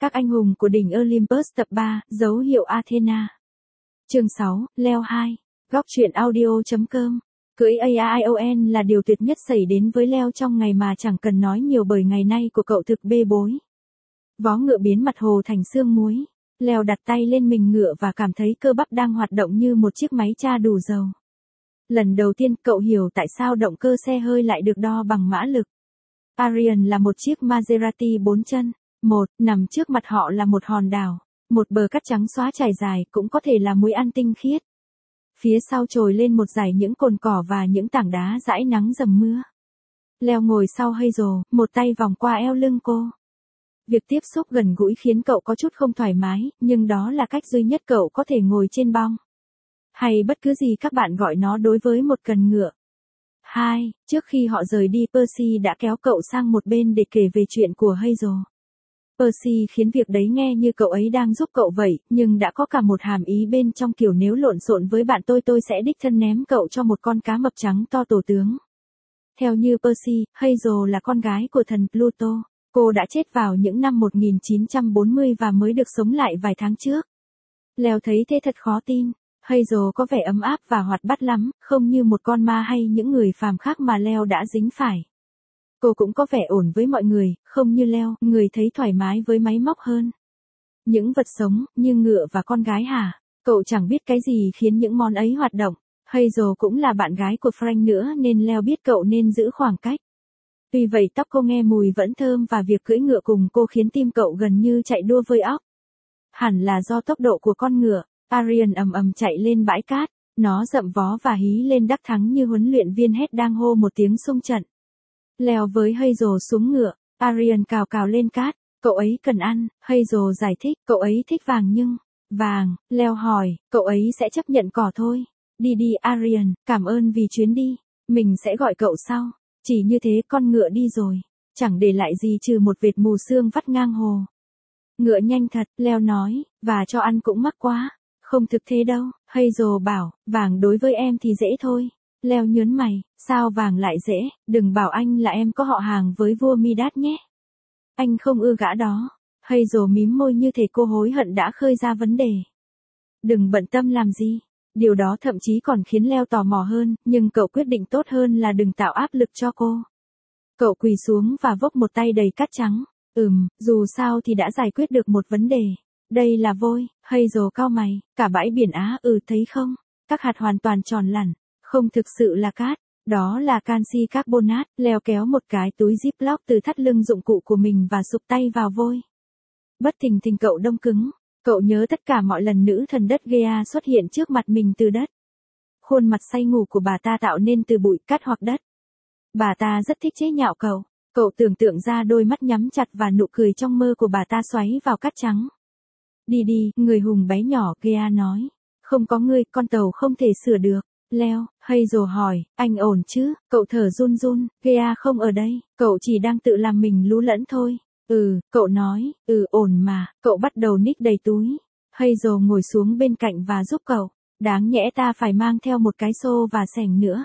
Các anh hùng của đỉnh Olympus tập 3, dấu hiệu Athena. Chương 6, Leo 2. Góc truyện audio.com. Cưỡi AION là điều tuyệt nhất xảy đến với Leo trong ngày mà chẳng cần nói nhiều bởi ngày nay của cậu thực bê bối. Vó ngựa biến mặt hồ thành xương muối. Leo đặt tay lên mình ngựa và cảm thấy cơ bắp đang hoạt động như một chiếc máy tra đủ dầu. Lần đầu tiên cậu hiểu tại sao động cơ xe hơi lại được đo bằng mã lực. Arion là một chiếc Maserati 4 chân. Nằm trước mặt họ là một hòn đảo, một bờ cát trắng xóa trải dài cũng có thể là muối ăn tinh khiết. Phía sau trồi lên một dải những cồn cỏ và những tảng đá dãi nắng dầm mưa. Leo ngồi sau Hazel, một tay vòng qua eo lưng cô. Việc tiếp xúc gần gũi khiến cậu có chút không thoải mái, nhưng đó là cách duy nhất cậu có thể ngồi trên bong. Hay bất cứ gì các bạn gọi nó đối với một cần ngựa. 2. Trước khi họ rời đi, Percy đã kéo cậu sang một bên để kể về chuyện của Hazel. Percy khiến việc đấy nghe như cậu ấy đang giúp cậu vậy, nhưng đã có cả một hàm ý bên trong, kiểu nếu lộn xộn với bạn tôi sẽ đích thân ném cậu cho một con cá mập trắng to tổ tướng. Theo như Percy, Hazel là con gái của thần Pluto. Cô đã chết vào những năm 1940 và mới được sống lại vài tháng trước. Leo thấy thế thật khó tin. Hazel có vẻ ấm áp và hoạt bát lắm, không như một con ma hay những người phàm khác mà Leo đã dính phải. Cô cũng có vẻ ổn với mọi người, không như Leo, người thấy thoải mái với máy móc hơn. Những vật sống, như ngựa và con gái hả? Cậu chẳng biết cái gì khiến những món ấy hoạt động. Hazel cũng là bạn gái của Frank nữa nên Leo biết cậu nên giữ khoảng cách. Tuy vậy tóc cô nghe mùi vẫn thơm và việc cưỡi ngựa cùng cô khiến tim cậu gần như chạy đua với óc. Hẳn là do tốc độ của con ngựa. Arion ầm ầm chạy lên bãi cát. Nó dậm vó và hí lên đắc thắng như huấn luyện viên hét đang hô một tiếng xung trận. Leo với Hazel xuống ngựa. Arion cào cào lên cát. Cậu ấy cần ăn. Hazel giải thích. Cậu ấy thích vàng nhưng... Vàng. Leo hỏi. Cậu ấy sẽ chấp nhận cỏ thôi. Đi đi Arion, cảm ơn vì chuyến đi. Mình sẽ gọi cậu sau. Chỉ như thế con ngựa đi rồi. Chẳng để lại gì trừ một vệt mù sương vắt ngang hồ. Ngựa nhanh thật, Leo nói, và cho ăn cũng mắc quá. Không thực thế đâu, Hazel bảo, vàng đối với em thì dễ thôi. Leo nhớn mày, sao vàng lại dễ, đừng bảo anh là em có họ hàng với vua Midas nhé. Anh không ưa gã đó. Hazel mím môi như thể cô hối hận đã khơi ra vấn đề. Đừng bận tâm làm gì. Điều đó thậm chí còn khiến Leo tò mò hơn, nhưng cậu quyết định tốt hơn là đừng tạo áp lực cho cô. Cậu quỳ xuống và vốc một tay đầy cát trắng. Dù sao thì đã giải quyết được một vấn đề. Đây là vôi. Hazel cau mày, cả bãi biển Á, thấy không? Các hạt hoàn toàn tròn lẳn, không thực sự là cát, đó là canxi carbonate. Leo kéo một cái túi Ziploc từ thắt lưng dụng cụ của mình và sụp tay vào vôi. Bất thình lình cậu đông cứng. Cậu nhớ tất cả mọi lần nữ thần đất Gaia xuất hiện trước mặt mình từ đất. Khuôn mặt say ngủ của bà ta tạo nên từ bụi cát hoặc đất. Bà ta rất thích chế nhạo cậu. Cậu tưởng tượng ra đôi mắt nhắm chặt và nụ cười trong mơ của bà ta xoáy vào cát trắng. Đi đi, người hùng bé nhỏ, Gaia nói. Không có ngươi, con tàu không thể sửa được. Leo, Hazel hỏi, anh ổn chứ? Cậu thở run run, Gaia không ở đây, cậu chỉ đang tự làm mình lú lẫn thôi. Cậu nói, ổn mà, cậu bắt đầu ních đầy túi. Hazel ngồi xuống bên cạnh và giúp cậu. Đáng nhẽ ta phải mang theo một cái xô và xẻng nữa.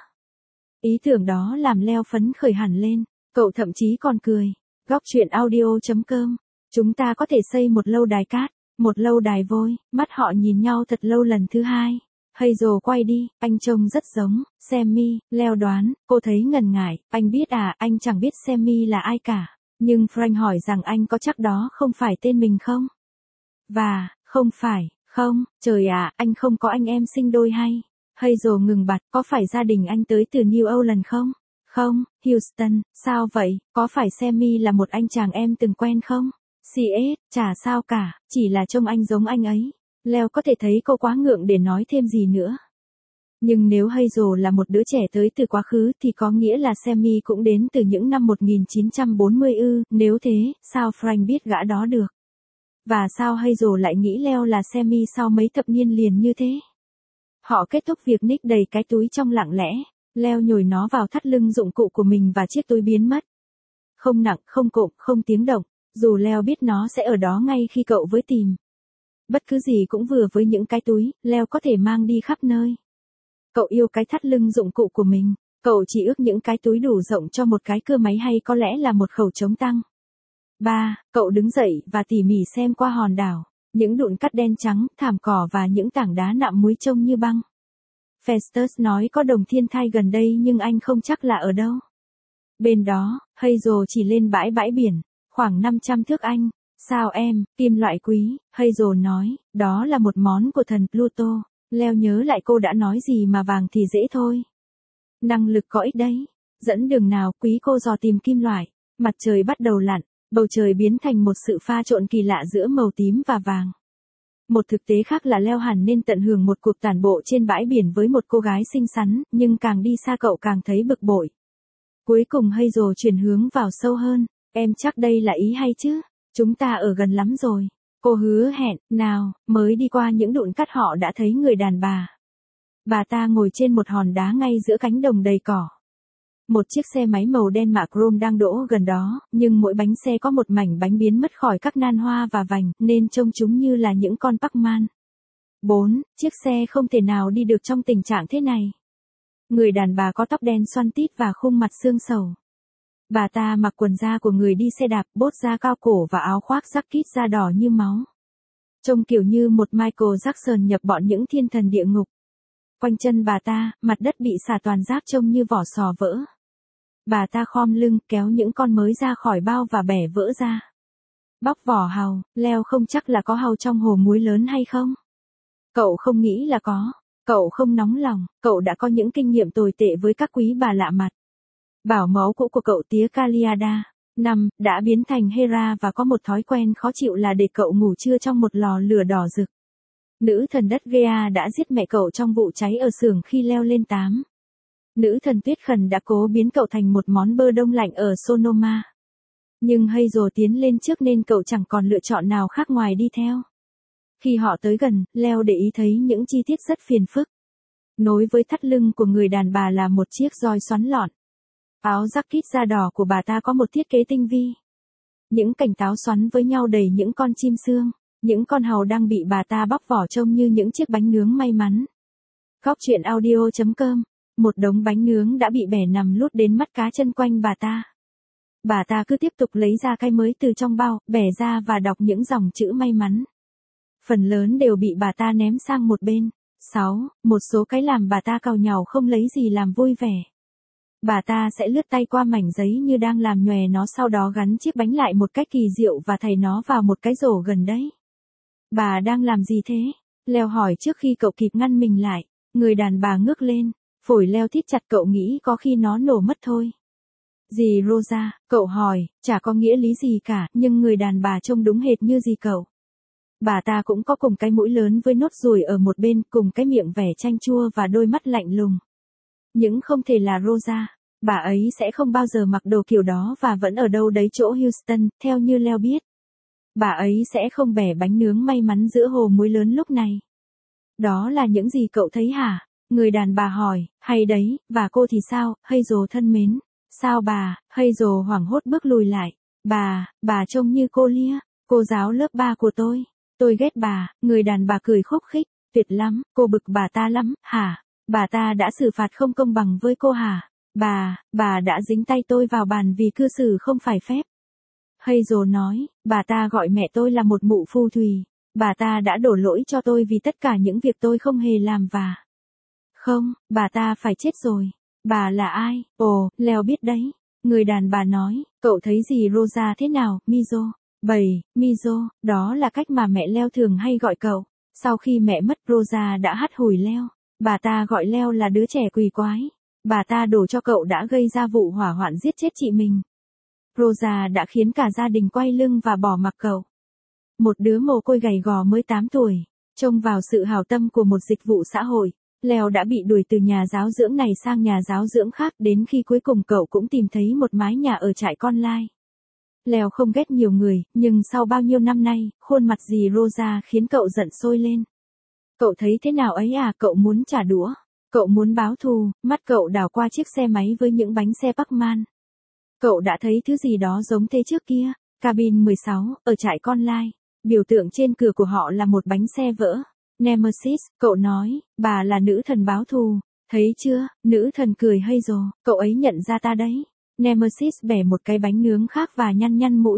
Ý tưởng đó làm Leo phấn khởi hẳn lên, cậu thậm chí còn cười. Góc truyện audio.com. Chúng ta có thể xây một lâu đài cát, một lâu đài vôi. Mắt họ nhìn nhau thật lâu lần thứ hai. Hazel quay đi, anh trông rất giống Sammy. Leo đoán, cô thấy ngần ngại. Anh biết à, anh chẳng biết Sammy là ai cả. Nhưng Frank hỏi rằng anh có chắc đó không phải tên mình không? Và, không phải, không, trời ạ, anh không có anh em sinh đôi hay? Hazel ngừng bặt, có phải gia đình anh tới từ New Orleans không? Không, Houston, sao vậy, có phải Sammy là một anh chàng em từng quen không? CS, chả sao cả, chỉ là trông anh giống anh ấy. Leo có thể thấy cô quá ngượng để nói thêm gì nữa. Nhưng nếu Hazel là một đứa trẻ tới từ quá khứ thì có nghĩa là Sammy cũng đến từ những năm 1940 nếu thế, sao Frank biết gã đó được? Và sao Hazel lại nghĩ Leo là Sammy sau mấy thập niên liền như thế? Họ kết thúc việc nick đầy cái túi trong lặng lẽ. Leo nhồi nó vào thắt lưng dụng cụ của mình và chiếc túi biến mất. Không nặng, không cộm, không tiếng động. Dù Leo biết nó sẽ ở đó ngay khi cậu với tìm. Bất cứ gì cũng vừa với những cái túi, Leo có thể mang đi khắp nơi. Cậu yêu cái thắt lưng dụng cụ của mình. Cậu chỉ ước những cái túi đủ rộng cho một cái cưa máy hay có lẽ là một khẩu chống tăng. 3. Cậu đứng dậy và tỉ mỉ xem qua hòn đảo. Những đụn cát đen trắng, thảm cỏ và những tảng đá nạm muối trông như băng. Festus nói có đồng thiên thai gần đây nhưng anh không chắc là ở đâu. Bên đó, Hazel chỉ lên bãi biển, khoảng 500 thước anh. Sao em, kim loại quý, Hazel nói, đó là một món của thần Pluto. Leo nhớ lại cô đã nói gì mà vàng thì dễ thôi. Năng lực có ích đấy. Dẫn đường nào, quý cô dò tìm kim loại. Mặt trời bắt đầu lặn, bầu trời biến thành một sự pha trộn kỳ lạ giữa màu tím và vàng. Một thực tế khác là Leo hẳn nên tận hưởng một cuộc tản bộ trên bãi biển với một cô gái xinh xắn, nhưng càng đi xa cậu càng thấy bực bội. Cuối cùng Hazel chuyển hướng vào sâu hơn, em chắc đây là ý hay chứ, chúng ta ở gần lắm rồi. Cô hứa hẹn, nào, mới đi qua những đụn cát họ đã thấy người đàn bà. Bà ta ngồi trên một hòn đá ngay giữa cánh đồng đầy cỏ. Một chiếc xe máy màu đen mạ chrome đang đỗ gần đó, nhưng mỗi bánh xe có một mảnh bánh biến mất khỏi các nan hoa và vành, nên trông chúng như là những con Pac-Man. 4. Chiếc xe không thể nào đi được trong tình trạng thế này. Người đàn bà có tóc đen xoăn tít và khuôn mặt xương sầu. Bà ta mặc quần da của người đi xe đạp, bốt da cao cổ và áo khoác jacket da đỏ như máu. Trông kiểu như một Michael Jackson nhập bọn những thiên thần địa ngục. Quanh chân bà ta, mặt đất bị xả toàn rác trông như vỏ sò vỡ. Bà ta khom lưng, kéo những con mới ra khỏi bao và bẻ vỡ ra. Bóc vỏ hàu, Leo không chắc là có hàu trong hồ muối lớn hay không. Cậu không nghĩ là có. Cậu không nóng lòng, cậu đã có những kinh nghiệm tồi tệ với các quý bà lạ mặt. Bảo mẫu cũ của cậu tía Caliada, 5, đã biến thành Hera và có một thói quen khó chịu là để cậu ngủ trưa trong một lò lửa đỏ rực. Nữ thần đất Gea đã giết mẹ cậu trong vụ cháy ở xưởng khi Leo lên 8. Nữ thần tuyết khẩn đã cố biến cậu thành một món bơ đông lạnh ở Sonoma. Nhưng Hazel tiến lên trước nên cậu chẳng còn lựa chọn nào khác ngoài đi theo. Khi họ tới gần, Leo để ý thấy những chi tiết rất phiền phức. Nối với thắt lưng của người đàn bà là một chiếc roi xoắn lọn. Áo jacket da đỏ của bà ta có một thiết kế tinh vi. Những cành táo xoắn với nhau đầy những con chim sương. Những con hàu đang bị bà ta bóc vỏ trông như những chiếc bánh nướng may mắn. Góc truyện audio.com. Một đống bánh nướng đã bị bẻ nằm lút đến mắt cá chân quanh bà ta. Bà ta cứ tiếp tục lấy ra cái mới từ trong bao, bẻ ra và đọc những dòng chữ may mắn. Phần lớn đều bị bà ta ném sang một bên. 6. Một số cái làm bà ta càu nhàu không lấy gì làm vui vẻ. Bà ta sẽ lướt tay qua mảnh giấy như đang làm nhòe nó, sau đó gắn chiếc bánh lại một cách kỳ diệu và thảy nó vào một cái rổ gần đấy. Bà đang làm gì thế? Leo hỏi trước khi cậu kịp ngăn mình lại. Người đàn bà ngước lên, phổi Leo thít chặt, cậu nghĩ có khi nó nổ mất thôi. Dì Rosa, cậu hỏi, chả có nghĩa lý gì cả, nhưng người đàn bà trông đúng hệt như dì cậu. Bà ta cũng có cùng cái mũi lớn với nốt ruồi ở một bên, cùng cái miệng vẻ chanh chua và đôi mắt lạnh lùng. Nhưng không thể là Rosa. Bà ấy sẽ không bao giờ mặc đồ kiểu đó và vẫn ở đâu đấy chỗ Houston, theo như Leo biết. Bà ấy sẽ không bẻ bánh nướng may mắn giữa hồ muối lớn lúc này. Đó là những gì cậu thấy hả? Người đàn bà hỏi, hay đấy, và cô thì sao, Hazel thân mến? Sao bà? Hazel hoảng hốt bước lùi lại. Bà trông như cô Lia, cô giáo lớp 3 của tôi. Tôi ghét bà. Người đàn bà cười khúc khích, tuyệt lắm, cô bực bà ta lắm, hả? Bà ta đã xử phạt không công bằng với cô hả? Bà đã dính tay tôi vào bàn vì cư xử không phải phép. Hazel nói, bà ta gọi mẹ tôi là một mụ phù thủy. Bà ta đã đổ lỗi cho tôi vì tất cả những việc tôi không hề làm và... Không, bà ta phải chết rồi. Bà là ai? Ồ, Leo biết đấy. Người đàn bà nói, cậu thấy gì Rosa thế nào, Mizo? 7. Mizo, đó là cách mà mẹ Leo thường hay gọi cậu. Sau khi mẹ mất, Rosa đã hắt hủi Leo. Bà ta gọi Leo là đứa trẻ quỷ quái. Bà ta đổ cho cậu đã gây ra vụ hỏa hoạn giết chết chị mình. Rosa đã khiến cả gia đình quay lưng và bỏ mặc cậu. Một đứa mồ côi gầy gò mới 8 tuổi, trông vào sự hảo tâm của một dịch vụ xã hội. Leo đã bị đuổi từ nhà giáo dưỡng này sang nhà giáo dưỡng khác, đến khi cuối cùng cậu cũng tìm thấy một mái nhà ở trại con lai. Leo không ghét nhiều người, nhưng sau bao nhiêu năm nay, khuôn mặt dì Rosa khiến cậu giận sôi lên. Cậu thấy thế nào ấy à? Cậu muốn trả đũa. Cậu muốn báo thù. Mắt cậu đảo qua chiếc xe máy với những bánh xe Pac-Man. Cậu đã thấy thứ gì đó giống thế trước kia. Cabin 16, ở trại con lai. Biểu tượng trên cửa của họ là một bánh xe vỡ. Nemesis, cậu nói, bà là nữ thần báo thù. Thấy chưa, nữ thần cười Hazel, cậu ấy nhận ra ta đấy. Nemesis bẻ một cái bánh nướng khác và nhăn nhăn mũi.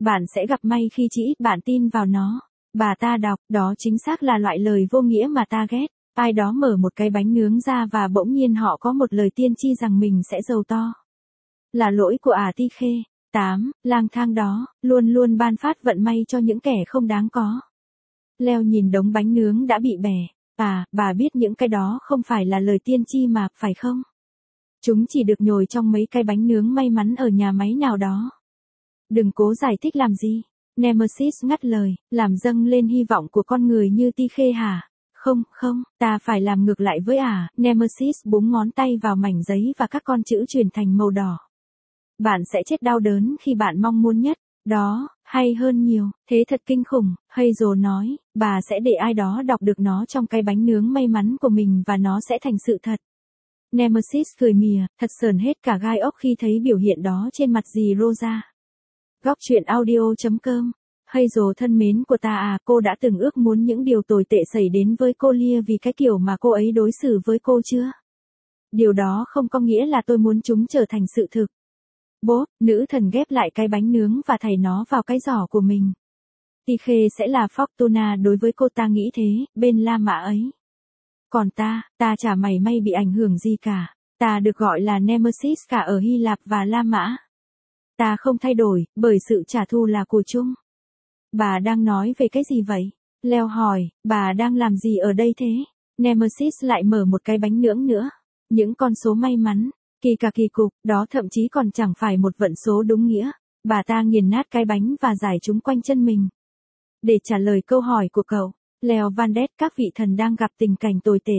Bạn sẽ gặp may khi chỉ ít bạn tin vào nó. Bà ta đọc, đó chính xác là loại lời vô nghĩa mà ta ghét. Ai đó mở một cái bánh nướng ra và bỗng nhiên họ có một lời tiên tri rằng mình sẽ giàu to. Là lỗi của Ti Khê. 8. Lang thang đó, luôn luôn ban phát vận may cho những kẻ không đáng có. Leo nhìn đống bánh nướng đã bị bẻ. Bà biết những cái đó không phải là lời tiên tri mà, phải không? Chúng chỉ được nhồi trong mấy cái bánh nướng may mắn ở nhà máy nào đó. Đừng cố giải thích làm gì. Nemesis ngắt lời, làm dâng lên hy vọng của con người như Ti Khê hả? Không, ta phải làm ngược lại với Nemesis búng ngón tay vào mảnh giấy và các con chữ chuyển thành màu đỏ. Bạn sẽ chết đau đớn khi bạn mong muốn nhất. Đó, hay hơn nhiều, thế thật kinh khủng, Hazel nói, bà sẽ để ai đó đọc được nó trong cái bánh nướng may mắn của mình và nó sẽ thành sự thật. Nemesis cười mỉa, thật sờn hết cả gai ốc khi thấy biểu hiện đó trên mặt dì Rosa. Góc truyện audio.com. Hazel thân mến của ta cô đã từng ước muốn những điều tồi tệ xảy đến với cô Leah vì cái kiểu mà cô ấy đối xử với cô chưa? Điều đó không có nghĩa là tôi muốn chúng trở thành sự thực. Bốp, nữ thần ghép lại cái bánh nướng và thảy nó vào cái giỏ của mình. Ti Khê sẽ là Fortuna đối với cô, ta nghĩ thế, bên La Mã ấy. Còn ta chả mảy may bị ảnh hưởng gì cả. Ta được gọi là Nemesis cả ở Hy Lạp và La Mã. Ta không thay đổi, bởi sự trả thù là của chung. Bà đang nói về cái gì vậy? Leo hỏi, bà đang làm gì ở đây thế? Nemesis lại mở một cái bánh nướng nữa. Những con số may mắn. Kỳ cục, đó thậm chí còn chẳng phải một vận số đúng nghĩa. Bà ta nghiền nát cái bánh và giải chúng quanh chân mình. Để trả lời câu hỏi của cậu, Leo Vandet, các vị thần đang gặp tình cảnh tồi tệ.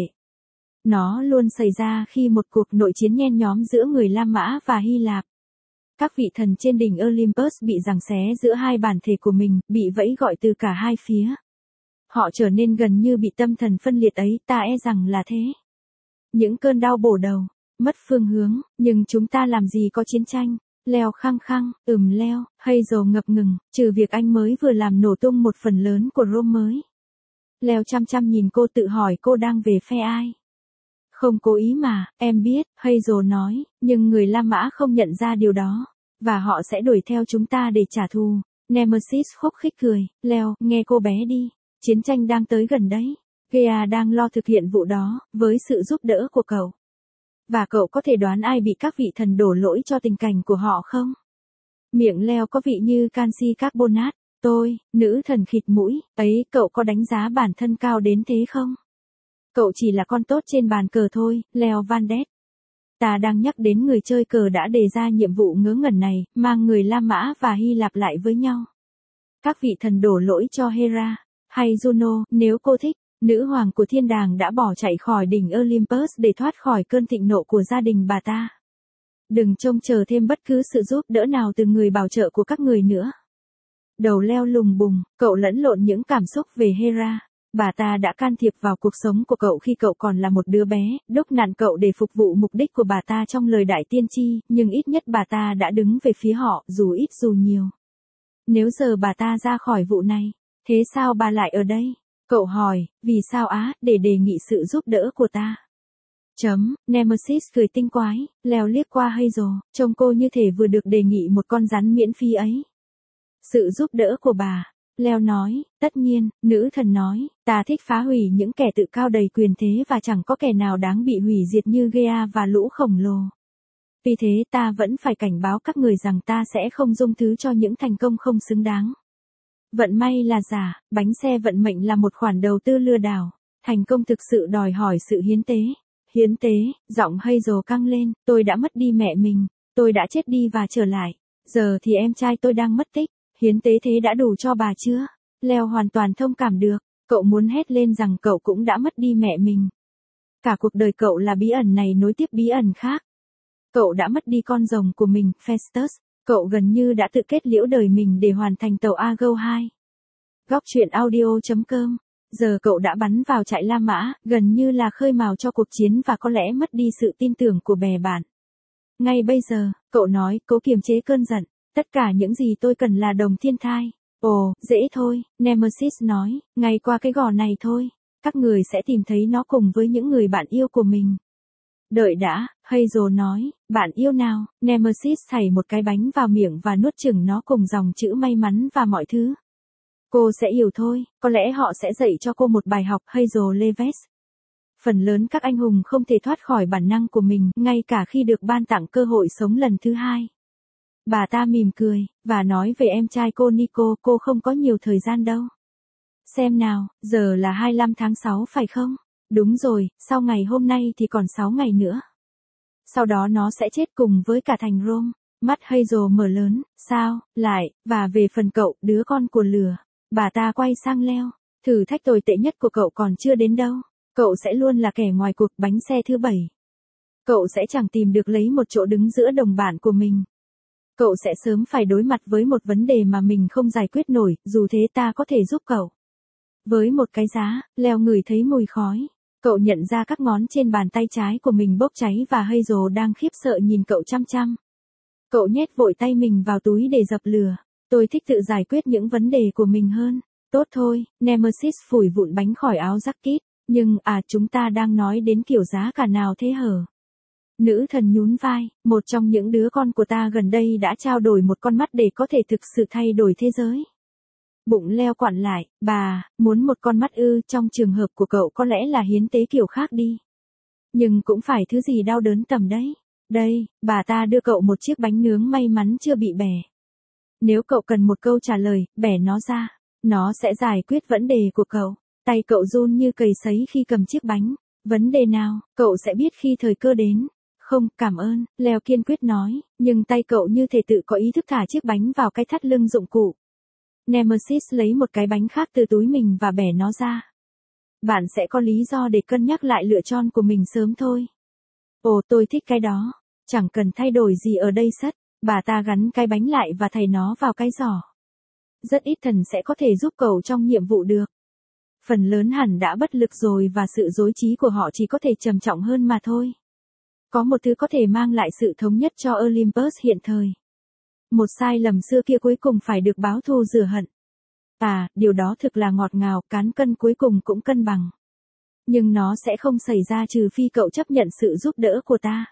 Nó luôn xảy ra khi một cuộc nội chiến nhen nhóm giữa người La Mã và Hy Lạp. Các vị thần trên đỉnh Olympus bị giằng xé giữa hai bản thể của mình, bị vẫy gọi từ cả hai phía. Họ trở nên gần như bị tâm thần phân liệt ấy, ta e rằng là thế. Những cơn đau bổ đầu, mất phương hướng, nhưng chúng ta làm gì có chiến tranh. Leo khăng khăng, Leo, Hazel ngập ngừng, trừ việc anh mới vừa làm nổ tung một phần lớn của Rome mới. Leo chăm chăm nhìn cô, tự hỏi cô đang về phe ai. Không cố ý mà, em biết, Hazel nói, nhưng người La Mã không nhận ra điều đó. Và họ sẽ đuổi theo chúng ta để trả thù. Nemesis khúc khích cười, Leo, nghe cô bé đi. Chiến tranh đang tới gần đấy. Gea đang lo thực hiện vụ đó, với sự giúp đỡ của cậu. Và cậu có thể đoán ai bị các vị thần đổ lỗi cho tình cảnh của họ không? Miệng Leo có vị như canxi carbonate. Tôi, nữ thần khịt mũi, ấy, cậu có đánh giá bản thân cao đến thế không? Cậu chỉ là con tốt trên bàn cờ thôi, Leo Vandet. Ta đang nhắc đến người chơi cờ đã đề ra nhiệm vụ ngớ ngẩn này, mang người La Mã và Hy Lạp lại với nhau. Các vị thần đổ lỗi cho Hera, hay Juno, nếu cô thích. Nữ hoàng của thiên đàng đã bỏ chạy khỏi đỉnh Olympus để thoát khỏi cơn thịnh nộ của gia đình bà ta. Đừng trông chờ thêm bất cứ sự giúp đỡ nào từ người bảo trợ của các người nữa. Đầu Leo lùng bùng, cậu lẫn lộn những cảm xúc về Hera. Bà ta đã can thiệp vào cuộc sống của cậu khi cậu còn là một đứa bé, đốc nạn cậu để phục vụ mục đích của bà ta trong lời đại tiên tri, nhưng ít nhất bà ta đã đứng về phía họ, dù ít dù nhiều. Nếu giờ bà ta ra khỏi vụ này, thế sao bà lại ở đây? Cậu hỏi, vì sao để đề nghị sự giúp đỡ của ta. Nemesis cười tinh quái, Leo liếc qua Hazel, trông cô như thể vừa được đề nghị một con rắn miễn phí ấy. Sự giúp đỡ của bà. Leo nói, tất nhiên, nữ thần nói, ta thích phá hủy những kẻ tự cao đầy quyền thế và chẳng có kẻ nào đáng bị hủy diệt như Gea và lũ khổng lồ. Vì thế ta vẫn phải cảnh báo các người rằng ta sẽ không dung thứ cho những thành công không xứng đáng. Vận may là giả, bánh xe vận mệnh là một khoản đầu tư lừa đảo. Thành công thực sự đòi hỏi sự hiến tế. Hiến tế, giọng Hazel căng lên, tôi đã mất đi mẹ mình, tôi đã chết đi và trở lại. Giờ thì em trai tôi đang mất tích. Hiến tế thế đã đủ cho bà chưa? Leo hoàn toàn thông cảm được. Cậu muốn hét lên rằng cậu cũng đã mất đi mẹ mình. Cả cuộc đời cậu là bí ẩn này nối tiếp bí ẩn khác. Cậu đã mất đi con rồng của mình, Festus. Cậu gần như đã tự kết liễu đời mình để hoàn thành tàu Argo 2. Góc truyện audio.com. Giờ cậu đã bắn vào trại La Mã, gần như là khơi mào cho cuộc chiến và có lẽ mất đi sự tin tưởng của bè bạn. Ngay bây giờ, cậu nói, cố kiềm chế cơn giận. Tất cả những gì tôi cần là đồng thiên thai. Ồ, dễ thôi, Nemesis nói, ngay qua cái gò này thôi. Các người sẽ tìm thấy nó cùng với những người bạn yêu của mình. Đợi đã, Hazel nói, bạn yêu nào, Nemesis thảy một cái bánh vào miệng và nuốt chửng nó cùng dòng chữ may mắn và mọi thứ. Cô sẽ hiểu thôi, có lẽ họ sẽ dạy cho cô một bài học, Hazel Leves. Phần lớn các anh hùng không thể thoát khỏi bản năng của mình, ngay cả khi được ban tặng cơ hội sống lần thứ hai. Bà ta mỉm cười, và nói về em trai cô Nico, cô không có nhiều thời gian đâu. Xem nào, giờ là 25 tháng 6 phải không? Đúng rồi, sau ngày hôm nay thì còn 6 ngày nữa. Sau đó nó sẽ chết cùng với cả thành Rome. Mắt Hazel mở lớn, sao, lại, và về phần cậu, đứa con của lửa. Bà ta quay sang Leo, thử thách tồi tệ nhất của cậu còn chưa đến đâu. Cậu sẽ luôn là kẻ ngoài cuộc bánh xe thứ 7. Cậu sẽ chẳng tìm được lấy một chỗ đứng giữa đồng bạn của mình. Cậu sẽ sớm phải đối mặt với một vấn đề mà mình không giải quyết nổi, dù thế ta có thể giúp cậu. Với một cái giá, Leo ngửi thấy mùi khói. Cậu nhận ra các ngón trên bàn tay trái của mình bốc cháy và Hazel đang khiếp sợ nhìn cậu chăm chăm. Cậu nhét vội tay mình vào túi để dập lửa. Tôi thích tự giải quyết những vấn đề của mình hơn. Tốt thôi, Nemesis phủi vụn bánh khỏi áo jacket. Nhưng chúng ta đang nói đến kiểu giá cả nào thế hở? Nữ thần nhún vai, một trong những đứa con của ta gần đây đã trao đổi một con mắt để có thể thực sự thay đổi thế giới. Bụng Leo quặn lại, bà, muốn một con mắt ư, trong trường hợp của cậu có lẽ là hiến tế kiểu khác đi. Nhưng cũng phải thứ gì đau đớn tầm đấy. Đây, bà ta đưa cậu một chiếc bánh nướng may mắn chưa bị bẻ. Nếu cậu cần một câu trả lời, bẻ nó ra. Nó sẽ giải quyết vấn đề của cậu. Tay cậu run như cầy sấy khi cầm chiếc bánh. Vấn đề nào, cậu sẽ biết khi thời cơ đến. Không, cảm ơn, Leo kiên quyết nói, nhưng tay cậu như thể tự có ý thức thả chiếc bánh vào cái thắt lưng dụng cụ. Nemesis lấy một cái bánh khác từ túi mình và bẻ nó ra. Bạn sẽ có lý do để cân nhắc lại lựa chọn của mình sớm thôi. Ồ, tôi thích cái đó. Chẳng cần thay đổi gì ở đây sất. Bà ta gắn cái bánh lại và thầy nó vào cái giỏ. Rất ít thần sẽ có thể giúp cậu trong nhiệm vụ được. Phần lớn hẳn đã bất lực rồi và sự dối trí của họ chỉ có thể trầm trọng hơn mà thôi. Có một thứ có thể mang lại sự thống nhất cho Olympus hiện thời. Một sai lầm xưa kia cuối cùng phải được báo thù rửa hận. Điều đó thực là ngọt ngào, cán cân cuối cùng cũng cân bằng. Nhưng nó sẽ không xảy ra trừ phi cậu chấp nhận sự giúp đỡ của ta.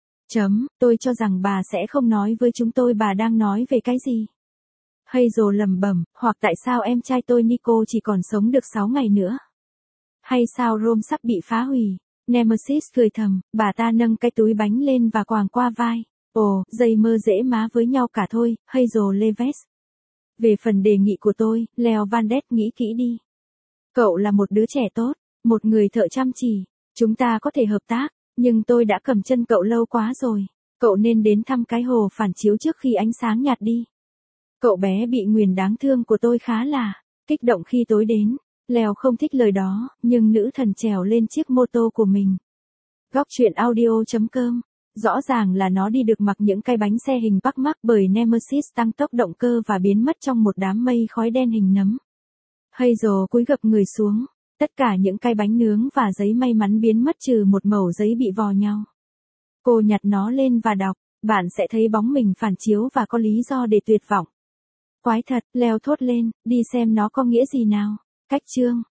Tôi cho rằng bà sẽ không nói với chúng tôi bà đang nói về cái gì. Hazel lẩm bẩm, hoặc tại sao em trai tôi Nico chỉ còn sống được 6 ngày nữa. Hay sao Rome sắp bị phá hủy. Nemesis cười thầm, bà ta nâng cái túi bánh lên và quàng qua vai. Ồ, dây mơ dễ má với nhau cả thôi, Hazel Leves. Về phần đề nghị của tôi, Leo Van Đét nghĩ kỹ đi. Cậu là một đứa trẻ tốt, một người thợ chăm chỉ. Chúng ta có thể hợp tác, nhưng tôi đã cầm chân cậu lâu quá rồi. Cậu nên đến thăm cái hồ phản chiếu trước khi ánh sáng nhạt đi. Cậu bé bị nguyền đáng thương của tôi khá là kích động khi tối đến. Leo không thích lời đó, nhưng nữ thần trèo lên chiếc mô tô của mình. Góc truyện audio.com. Rõ ràng là nó đi được mặc những cái bánh xe hình Pac Mac bởi Nemesis tăng tốc động cơ và biến mất trong một đám mây khói đen hình nấm. Hazel cúi gập người xuống. Tất cả những cái bánh nướng và giấy may mắn biến mất trừ một mẩu giấy bị vò nhau. Cô nhặt nó lên và đọc. Bạn sẽ thấy bóng mình phản chiếu và có lý do để tuyệt vọng. Quái thật, Leo thốt lên, đi xem nó có nghĩa gì nào. Cách chương.